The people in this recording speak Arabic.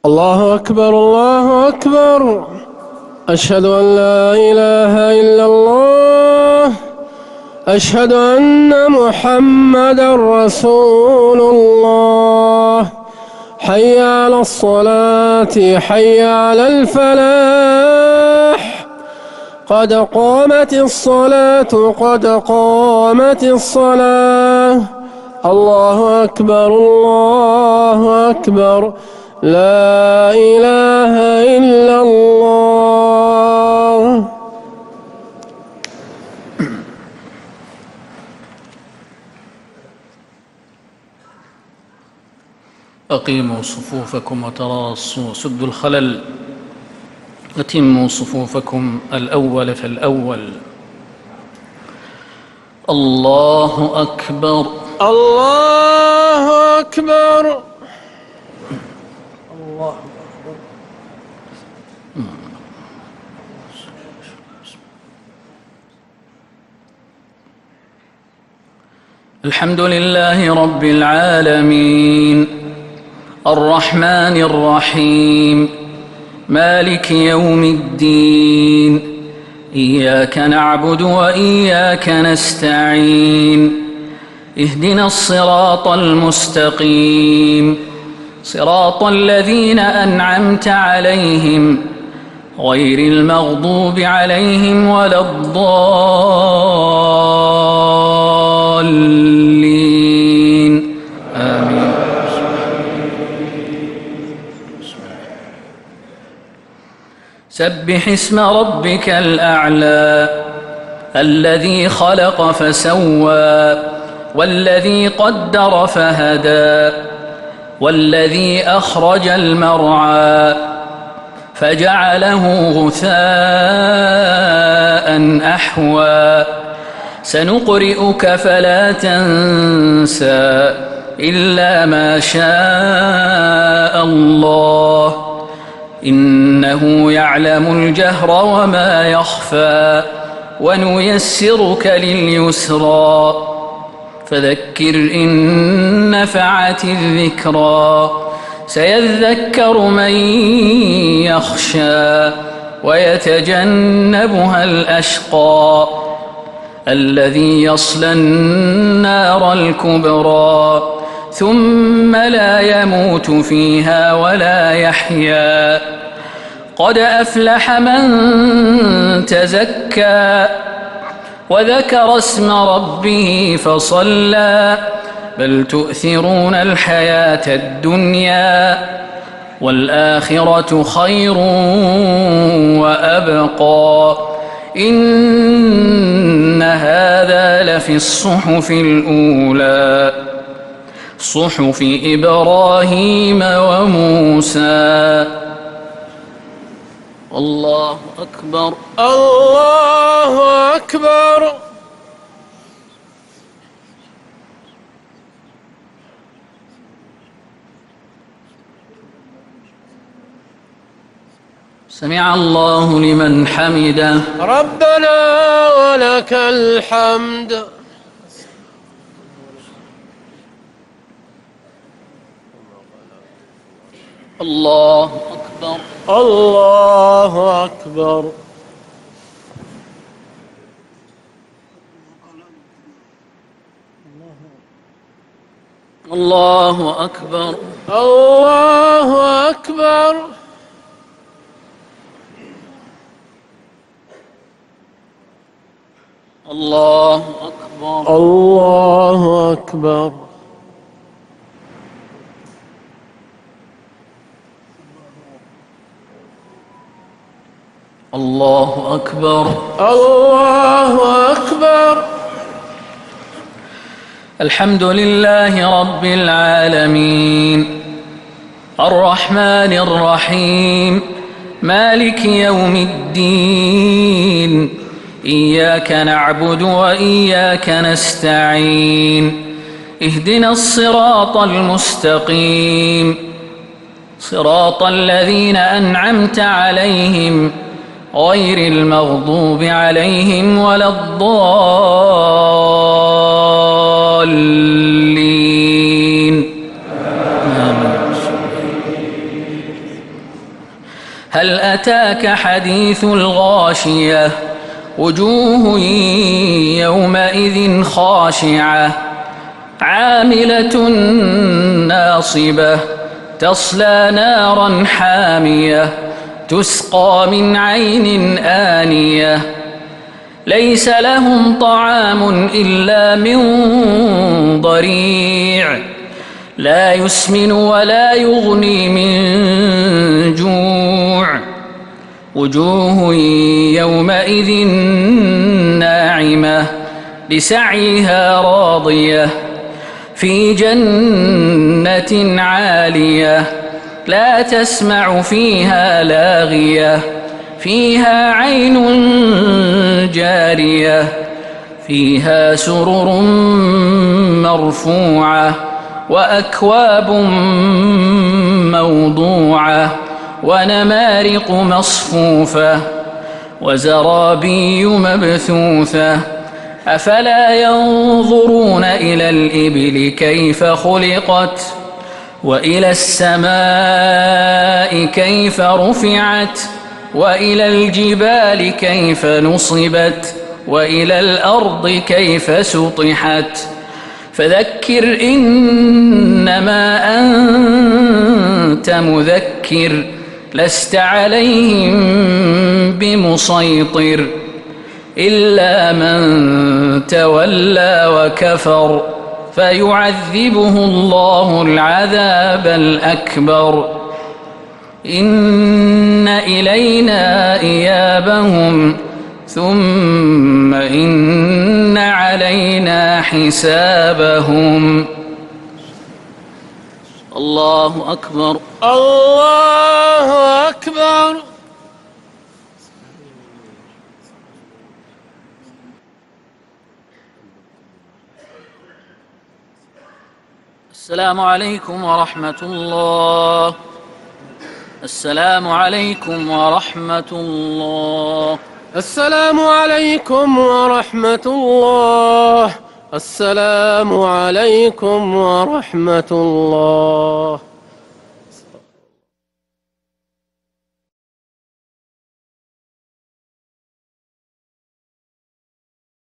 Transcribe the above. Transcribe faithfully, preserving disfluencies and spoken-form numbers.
الله أكبر الله أكبر. أشهد أن لا إله إلا الله. أشهد أن محمدا رسول الله. حي على الصلاة حي على الفلاح. قد قامت الصلاة قد قامت الصلاة. الله أكبر الله أكبر. لا إله إلا الله. أقيموا صفوفكم وتراصوا، سدوا الخلل، أتموا صفوفكم الأول فالأول. الله أكبر الله أكبر. الله أكبر. الحمد لله رب العالمين، الرحمن الرحيم، مالك يوم الدين. إياك نعبد وإياك نستعين. اهدنا الصراط المستقيم، صراط الذين أنعمت عليهم غير المغضوب عليهم ولا الضالين. آمين. سبح اسم ربك الأعلى، الذي خلق فسوى، والذي قدر فهدى، والذي أخرج المرعى فجعله غثاء أحوى. سنقرئك فلا تنسى إلا ما شاء الله، إنه يعلم الجهر وما يخفى. ونيسرك لليسرى، فذكر إن نفعت الذكرى. سيذكر من يخشى ويتجنبها الأشقى، الذي يصلى النار الكبرى، ثم لا يموت فيها ولا يحيا. قد أفلح من تزكى وذكر اسم ربه فصلى. بل تؤثرون الحياة الدنيا، والآخرة خير وأبقى. إن هذا لفي الصحف الأولى، صحف إبراهيم وموسى. الله أكبر الله أكبر. سمع الله لمن حمده. ربنا ولك الحمد. الله أكبر الله أكبر. الله أكبر الله أكبر. الله أكبر الله أكبر. الله أكبر الله أكبر. الحمد لله رب العالمين، الرحمن الرحيم، مالك يوم الدين. إياك نعبد وإياك نستعين. اهدنا الصراط المستقيم، صراط الذين أنعمت عليهم غير المغضوب عليهم ولا الضالين. آمين. هل أتاك حديث الغاشية وجوه يومئذ خاشعة عاملة ناصبة تصلى نارا حامية تسقى من عين آنية ليس لهم طعام إلا من ضريع لا يسمن ولا يغني من جوع وجوه يومئذ ناعمة لسعيها راضية في جنة عالية لا تسمع فيها لاغية فيها عين جارية فيها سرر مرفوعة وأكواب موضوعة ونمارق مصفوفة وزرابي مبثوثة أفلا ينظرون إلى الإبل كيف خلقت وإلى السماء كيف رفعت وإلى الجبال كيف نصبت وإلى الأرض كيف سطحت فذكر إنما أنت مذكر لست عليهم بمسيطر إلا من تولى وكفر فيعذبه الله العذاب الأكبر إن إلينا إيابهم ثم إن علينا حسابهم. الله أكبر. الله أكبر. السلام عليكم ورحمة الله. السلام عليكم ورحمة الله. السلام عليكم ورحمة الله. السلام عليكم ورحمة الله.